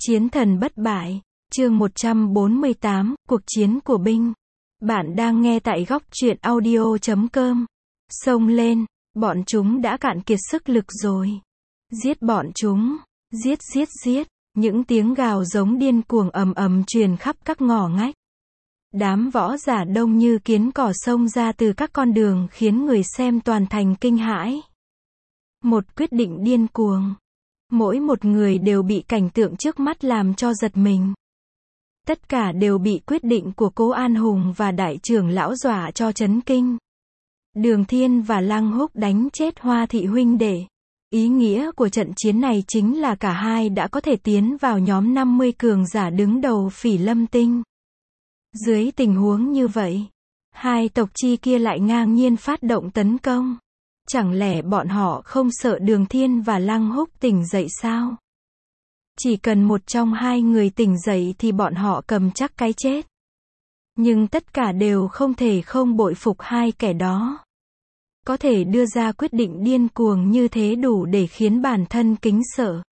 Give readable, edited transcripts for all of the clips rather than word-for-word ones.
Chiến thần bất bại, chương 148, cuộc chiến của binh. Bạn đang nghe tại góc truyện audio.com. Xông lên, bọn chúng đã cạn kiệt sức lực rồi. Giết bọn chúng, giết giết giết, những tiếng gào giống điên cuồng ầm ầm truyền khắp các ngõ ngách. Đám võ giả đông như kiến cỏ xông ra từ các con đường khiến người xem toàn thành kinh hãi. Một quyết định điên cuồng. Mỗi một người đều bị cảnh tượng trước mắt làm cho giật mình. Tất cả đều bị quyết định của Cố An Hùng và đại trưởng lão dọa cho chấn kinh. Đường Thiên và Lăng Húc đánh chết Hoa thị huynh đệ. Ý nghĩa của trận chiến này chính là cả hai đã có thể tiến vào nhóm 50 cường giả đứng đầu Phỉ Lâm Tinh. Dưới tình huống như vậy, hai tộc chi kia lại ngang nhiên phát động tấn công. Chẳng lẽ bọn họ không sợ Đường Thiên và Lăng Húc tỉnh dậy sao? Chỉ cần một trong hai người tỉnh dậy thì bọn họ cầm chắc cái chết. Nhưng tất cả đều không thể không bội phục hai kẻ đó. Có thể đưa ra quyết định điên cuồng như thế đủ để khiến bản thân kính sợ.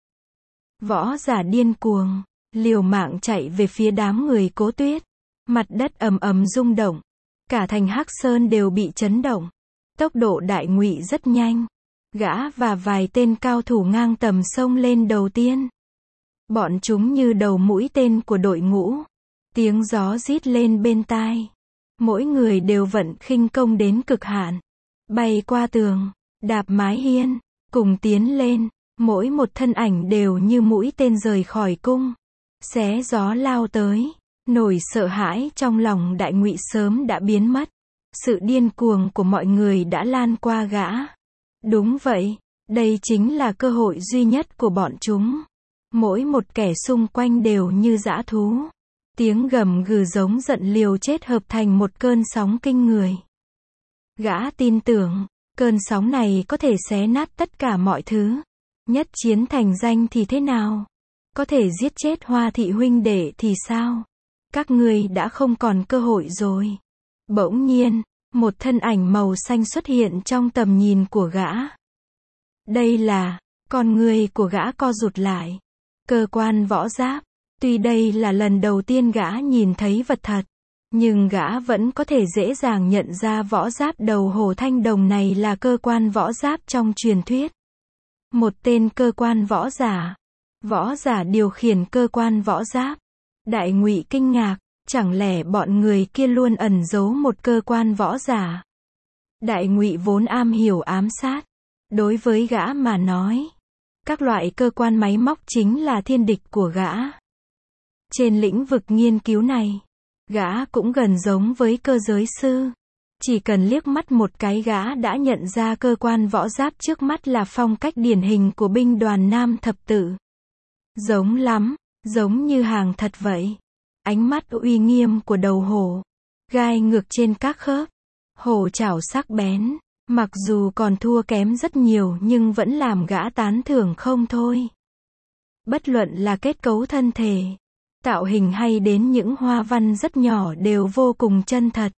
Võ giả điên cuồng, liều mạng chạy về phía đám người Cố Tuyết. Mặt đất ầm ầm rung động. Cả thành Hắc Sơn đều bị chấn động. Tốc độ Đại Ngụy rất nhanh. Gã và vài tên cao thủ ngang tầm xông lên đầu tiên. Bọn chúng như đầu mũi tên của đội ngũ. Tiếng gió rít lên bên tai. Mỗi người đều vận khinh công đến cực hạn. Bay qua tường, đạp mái hiên, cùng tiến lên. Mỗi một thân ảnh đều như mũi tên rời khỏi cung. Xé gió lao tới. Nỗi sợ hãi trong lòng Đại Ngụy sớm đã biến mất. Sự điên cuồng của mọi người đã lan qua gã. Đúng vậy, đây chính là cơ hội duy nhất của bọn chúng. Mỗi một kẻ xung quanh đều như dã thú. Tiếng gầm gừ giống giận liều chết hợp thành một cơn sóng kinh người. Gã tin tưởng, cơn sóng này có thể xé nát tất cả mọi thứ. Nhất chiến thành danh thì thế nào? Có thể giết chết Hoa thị huynh đệ thì sao? Các ngươi đã không còn cơ hội rồi. Bỗng nhiên, một thân ảnh màu xanh xuất hiện trong tầm nhìn của gã. Đây là, con người của gã co rụt lại. Cơ quan võ giáp. Tuy đây là lần đầu tiên gã nhìn thấy vật thật, nhưng gã vẫn có thể dễ dàng nhận ra võ giáp đầu hổ thanh đồng này là cơ quan võ giáp trong truyền thuyết. Một tên cơ quan võ giả. Võ giả điều khiển cơ quan võ giáp. Đại Ngụy kinh ngạc. Chẳng lẽ bọn người kia luôn ẩn giấu một cơ quan võ giả? Đại Ngụy vốn am hiểu ám sát. Đối với gã mà nói, các loại cơ quan máy móc chính là thiên địch của gã. Trên lĩnh vực nghiên cứu này, gã cũng gần giống với cơ giới sư. Chỉ cần liếc mắt một cái gã đã nhận ra cơ quan võ giáp trước mắt là phong cách điển hình của binh đoàn Nam Thập Tự. Giống lắm, giống như hàng thật vậy. Ánh mắt uy nghiêm của đầu hổ, gai ngược trên các khớp, hổ chảo sắc bén, mặc dù còn thua kém rất nhiều nhưng vẫn làm gã tán thưởng không thôi. Bất luận là kết cấu thân thể, tạo hình hay đến những hoa văn rất nhỏ đều vô cùng chân thật.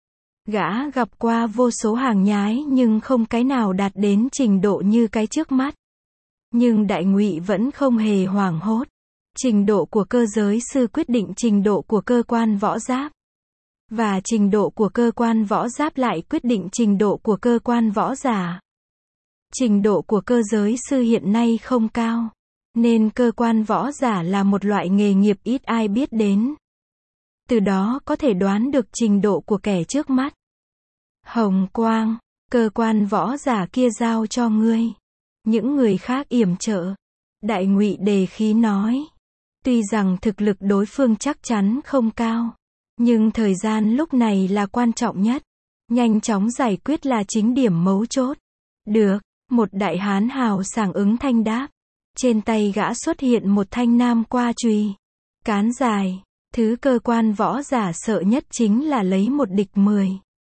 Gã gặp qua vô số hàng nhái nhưng không cái nào đạt đến trình độ như cái trước mắt. Nhưng Đại Ngụy vẫn không hề hoảng hốt. Trình độ của cơ giới sư quyết định trình độ của cơ quan võ giáp. Và trình độ của cơ quan võ giáp lại quyết định trình độ của cơ quan võ giả. Trình độ của cơ giới sư hiện nay không cao, nên cơ quan võ giả là một loại nghề nghiệp ít ai biết đến. Từ đó có thể đoán được trình độ của kẻ trước mắt. Hồng Quang, cơ quan võ giả kia giao cho ngươi. Những người khác yểm trợ. Đại Ngụy đề khí nói. Tuy rằng thực lực đối phương chắc chắn không cao, nhưng thời gian lúc này là quan trọng nhất. Nhanh chóng giải quyết là chính điểm mấu chốt. Được, một đại hán hào sảng ứng thanh đáp. Trên tay gã xuất hiện một thanh nam qua chùy. Cán dài, thứ cơ quan võ giả sợ nhất chính là lấy một địch 10.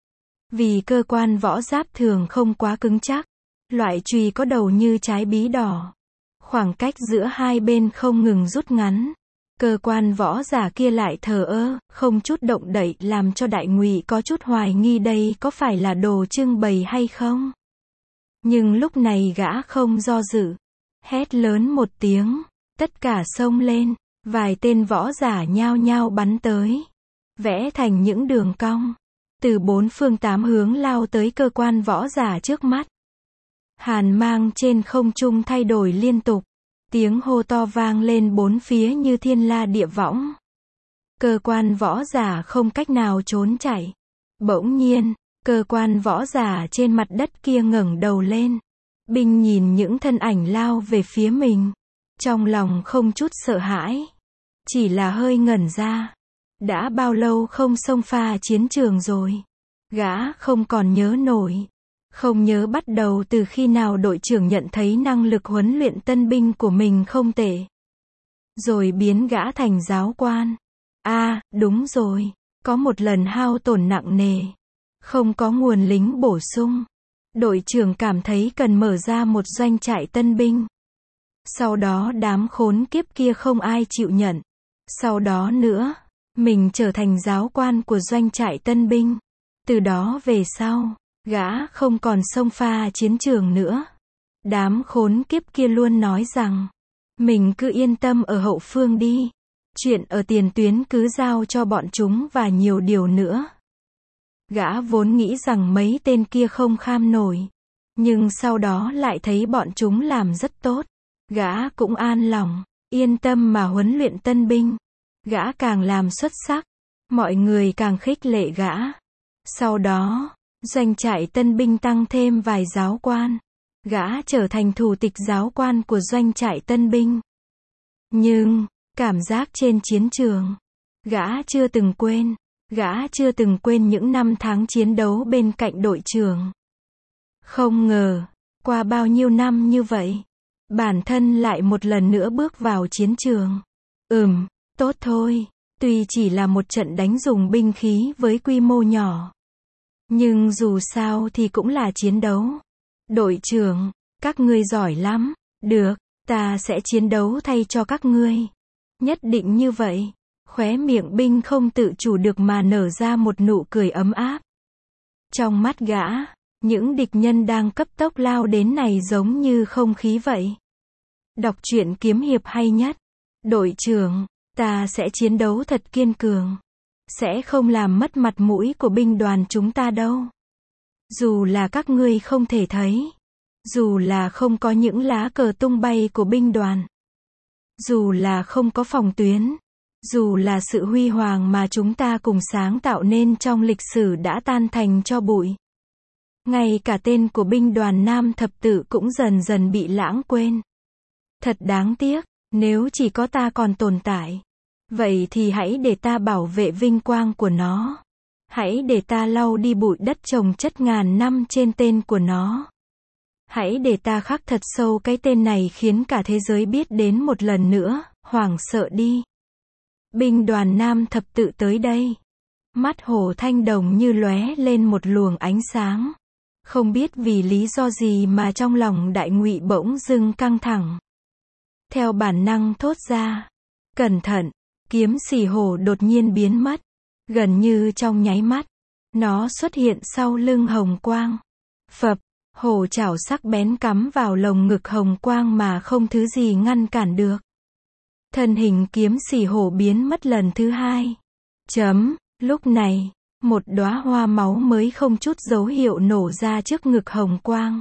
Vì cơ quan võ giáp thường không quá cứng chắc. Loại chùy có đầu như trái bí đỏ. Khoảng cách giữa hai bên không ngừng rút ngắn. Cơ quan võ giả kia lại thờ ơ, không chút động đậy làm cho Đại Ngụy có chút hoài nghi đây có phải là đồ trưng bày hay không. Nhưng lúc này gã không do dự. Hét lớn một tiếng, tất cả xông lên. Vài tên võ giả nhao nhao bắn tới, vẽ thành những đường cong, từ bốn phương tám hướng lao tới cơ quan võ giả trước mắt. Hàn mang trên không trung thay đổi liên tục, tiếng hô to vang lên bốn phía như thiên la địa võng. Cơ quan võ giả không cách nào trốn chạy. Bỗng nhiên, cơ quan võ giả trên mặt đất kia ngẩng đầu lên. Binh nhìn những thân ảnh lao về phía mình, trong lòng không chút sợ hãi, chỉ là hơi ngẩn ra. Đã bao lâu không xông pha chiến trường rồi? Gã không còn nhớ nổi. Không nhớ bắt đầu từ khi nào đội trưởng nhận thấy năng lực huấn luyện tân binh của mình không tệ, rồi biến gã thành giáo quan. Đúng rồi, có một lần hao tổn nặng nề, không có nguồn lính bổ sung. Đội trưởng cảm thấy cần mở ra một doanh trại tân binh. Sau đó đám khốn kiếp kia không ai chịu nhận. Sau đó nữa, mình trở thành giáo quan của doanh trại tân binh. Từ đó về sau, gã không còn xông pha chiến trường nữa. Đám khốn kiếp kia luôn nói rằng, mình cứ yên tâm ở hậu phương đi. Chuyện ở tiền tuyến cứ giao cho bọn chúng và nhiều điều nữa. Gã vốn nghĩ rằng mấy tên kia không kham nổi. Nhưng sau đó lại thấy bọn chúng làm rất tốt. Gã cũng an lòng, yên tâm mà huấn luyện tân binh. Gã càng làm xuất sắc, mọi người càng khích lệ gã. Sau đó, doanh trại tân binh tăng thêm vài giáo quan. Gã trở thành thủ tịch giáo quan của doanh trại tân binh. Nhưng, cảm giác trên chiến trường, gã chưa từng quên. Gã chưa từng quên những năm tháng chiến đấu bên cạnh đội trưởng. Không ngờ, qua bao nhiêu năm như vậy, bản thân lại một lần nữa bước vào chiến trường. Tốt thôi, tuy chỉ là một trận đánh dùng binh khí với quy mô nhỏ. Nhưng dù sao thì cũng là chiến đấu. Đội trưởng, các ngươi giỏi lắm. Được, ta sẽ chiến đấu thay cho các ngươi. Nhất định như vậy. Khóe miệng binh không tự chủ được mà nở ra một nụ cười ấm áp. Trong mắt gã, những địch nhân đang cấp tốc lao đến này giống như không khí vậy. Đọc truyện kiếm hiệp hay nhất. Đội trưởng, ta sẽ chiến đấu thật kiên cường. Sẽ không làm mất mặt mũi của binh đoàn chúng ta đâu. Dù là các ngươi không thể thấy. Dù là không có những lá cờ tung bay của binh đoàn. Dù là không có phòng tuyến. Dù là sự huy hoàng mà chúng ta cùng sáng tạo nên trong lịch sử đã tan thành tro bụi. Ngay cả tên của binh đoàn Nam Thập Tự cũng dần dần bị lãng quên. Thật đáng tiếc, nếu chỉ có ta còn tồn tại. Vậy thì hãy để ta bảo vệ vinh quang của nó. Hãy để ta lau đi bụi đất trồng chất ngàn năm trên tên của nó. Hãy để ta khắc thật sâu cái tên này khiến cả thế giới biết đến một lần nữa, hoảng sợ đi. Binh đoàn Nam Thập Tự tới đây. Mắt Hồ Thanh Đồng như lóe lên một luồng ánh sáng. Không biết vì lý do gì mà trong lòng Đại Ngụy bỗng dưng căng thẳng. Theo bản năng thốt ra, cẩn thận, kiếm xỉ hổ đột nhiên biến mất. Gần như trong nháy mắt, nó xuất hiện sau lưng Hồng Quang. Phập, hổ chảo sắc bén cắm vào lồng ngực Hồng Quang mà không thứ gì ngăn cản được. Thân hình kiếm xỉ hổ biến mất lần thứ hai. Lúc này, một đóa hoa máu mới không chút dấu hiệu nổ ra trước ngực Hồng Quang.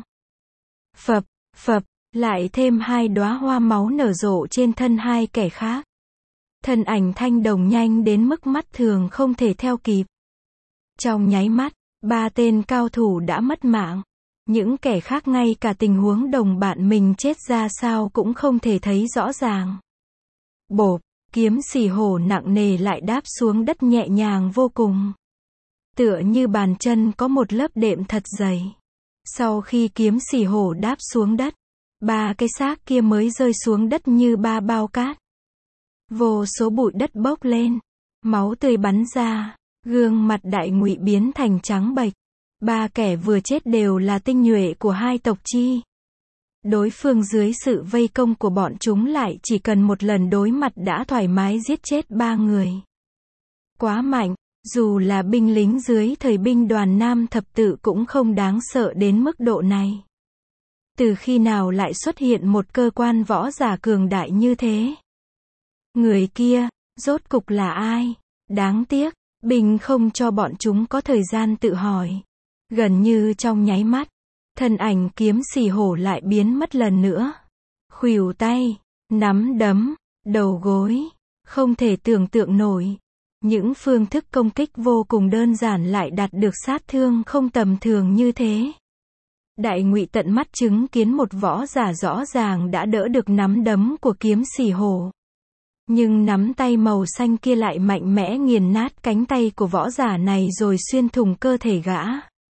Phập, lại thêm hai đóa hoa máu nở rộ trên thân hai kẻ khác. Thân ảnh Thanh Đồng nhanh đến mức mắt thường không thể theo kịp. Trong nháy mắt, ba tên cao thủ đã mất mạng. Những kẻ khác ngay cả tình huống đồng bạn mình chết ra sao cũng không thể thấy rõ ràng. Bộp, kiếm xỉ hổ nặng nề lại đáp xuống đất nhẹ nhàng vô cùng. Tựa như bàn chân có một lớp đệm thật dày. Sau khi kiếm xỉ hổ đáp xuống đất, ba cái xác kia mới rơi xuống đất như ba bao cát. Vô số bụi đất bốc lên, máu tươi bắn ra, gương mặt Đại Ngụy biến thành trắng bệch. Ba kẻ vừa chết đều là tinh nhuệ của hai tộc Chi. Đối phương dưới sự vây công của bọn chúng lại chỉ cần một lần đối mặt đã thoải mái giết chết ba người. Quá mạnh, dù là binh lính dưới thời binh đoàn Nam Thập Tự cũng không đáng sợ đến mức độ này. Từ khi nào lại xuất hiện một cơ quan võ giả cường đại như thế? Người kia, rốt cục là ai? Đáng tiếc, binh không cho bọn chúng có thời gian tự hỏi. Gần như trong nháy mắt, thân ảnh kiếm xì hổ lại biến mất lần nữa. Khuỷu tay, nắm đấm, đầu gối, không thể tưởng tượng nổi. Những phương thức công kích vô cùng đơn giản lại đạt được sát thương không tầm thường như thế. Đại Ngụy tận mắt chứng kiến một võ giả rõ ràng đã đỡ được nắm đấm của kiếm xì hổ. Nhưng nắm tay màu xanh kia lại mạnh mẽ nghiền nát cánh tay của võ giả này rồi xuyên thủng cơ thể gã.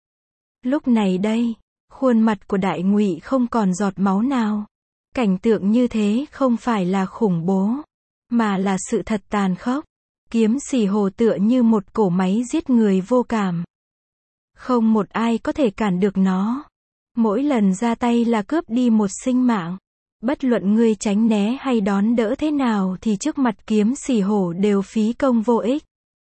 Lúc này đây, khuôn mặt của Đại Ngụy không còn giọt máu nào. Cảnh tượng như thế không phải là khủng bố, mà là sự thật tàn khốc. Kiếm xì hổ tựa như một cỗ máy giết người vô cảm. Không một ai có thể cản được nó. Mỗi lần ra tay là cướp đi một sinh mạng. Bất luận ngươi tránh né hay đón đỡ thế nào thì trước mặt kiếm xì hổ đều phí công vô ích.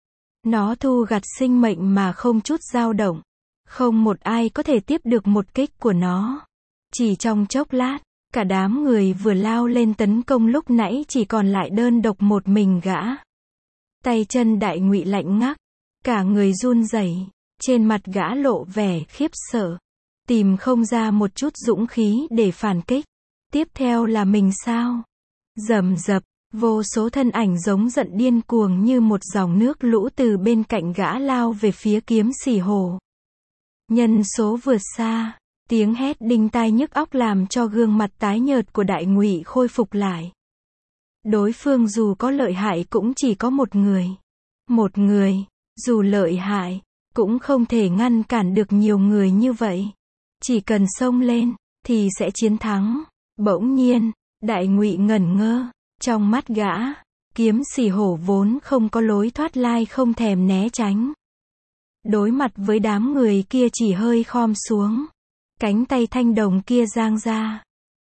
Nó thu gặt sinh mệnh mà không chút dao động. Không một ai có thể tiếp được một kích của nó. Chỉ trong chốc lát, cả đám người vừa lao lên tấn công lúc nãy chỉ còn lại đơn độc một mình gã. Tay chân Đại Ngụy lạnh ngắt, cả người run rẩy, trên mặt gã lộ vẻ khiếp sợ, tìm không ra một chút dũng khí để phản kích. Tiếp theo là mình sao? Rầm rập, vô số thân ảnh giống giận điên cuồng như một dòng nước lũ từ bên cạnh gã lao về phía kiếm xì hổ. Nhân số vượt xa, tiếng hét đinh tai nhức óc làm cho gương mặt tái nhợt của Đại Ngụy khôi phục lại. Đối phương dù có lợi hại cũng chỉ có một người. Một người, dù lợi hại, cũng không thể ngăn cản được nhiều người như vậy. Chỉ cần xông lên, thì sẽ chiến thắng. Bỗng nhiên, Đại Ngụy ngẩn ngơ. Trong mắt gã, kiếm xì hổ vốn không có lối thoát lai không thèm né tránh. Đối mặt với đám người kia chỉ hơi khom xuống. Cánh tay thanh đồng kia giang ra.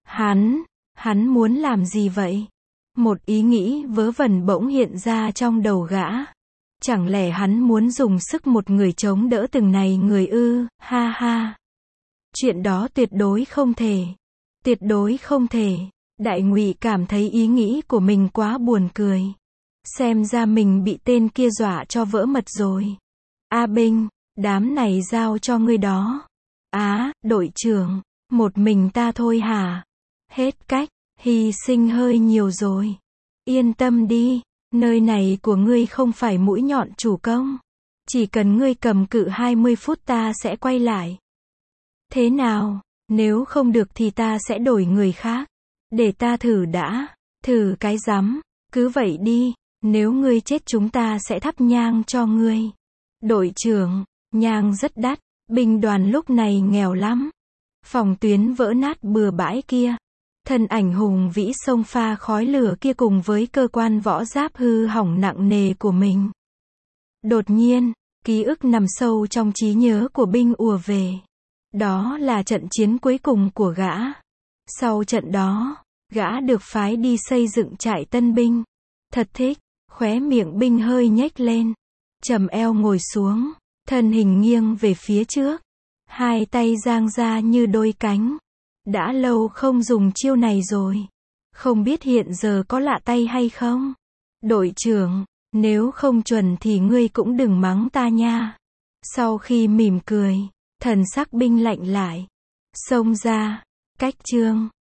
Hắn muốn làm gì vậy? Một ý nghĩ vớ vẩn bỗng hiện ra trong đầu gã. Chẳng lẽ hắn muốn dùng sức một người chống đỡ từng này người ư? Ha ha. Chuyện đó tuyệt đối không thể. Tuyệt đối không thể. Đại Ngụy cảm thấy ý nghĩ của mình quá buồn cười. Xem ra mình bị tên kia dọa cho vỡ mật rồi. A Binh, đám này giao cho ngươi đó. Đội trưởng, một mình ta thôi hả? Hết cách, hy sinh hơi nhiều rồi. Yên tâm đi, nơi này của ngươi không phải mũi nhọn chủ công. Chỉ cần ngươi cầm cự 20 phút ta sẽ quay lại. Thế nào, nếu không được thì ta sẽ đổi người khác. Để ta thử đã. Thử cái rắm, cứ vậy đi, nếu ngươi chết chúng ta sẽ thắp nhang cho ngươi. Đội trưởng, nhang rất đắt, binh đoàn lúc này nghèo lắm. Phòng tuyến vỡ nát bừa bãi kia. Thân ảnh hùng vĩ xông pha khói lửa kia cùng với cơ quan võ giáp hư hỏng nặng nề của mình. Đột nhiên, ký ức nằm sâu trong trí nhớ của binh ùa về. Đó là trận chiến cuối cùng của gã. Sau trận đó, gã được phái đi xây dựng trại tân binh. Thật thích, khóe miệng binh hơi nhếch lên. Trầm eo ngồi xuống, thân hình nghiêng về phía trước. Hai tay giang ra như đôi cánh. Đã lâu không dùng chiêu này rồi. Không biết hiện giờ có lạ tay hay không? Đội trưởng, nếu không chuẩn thì ngươi cũng đừng mắng ta nha. Sau khi mỉm cười, thần sắc binh lạnh lại. Xông ra, cách chương.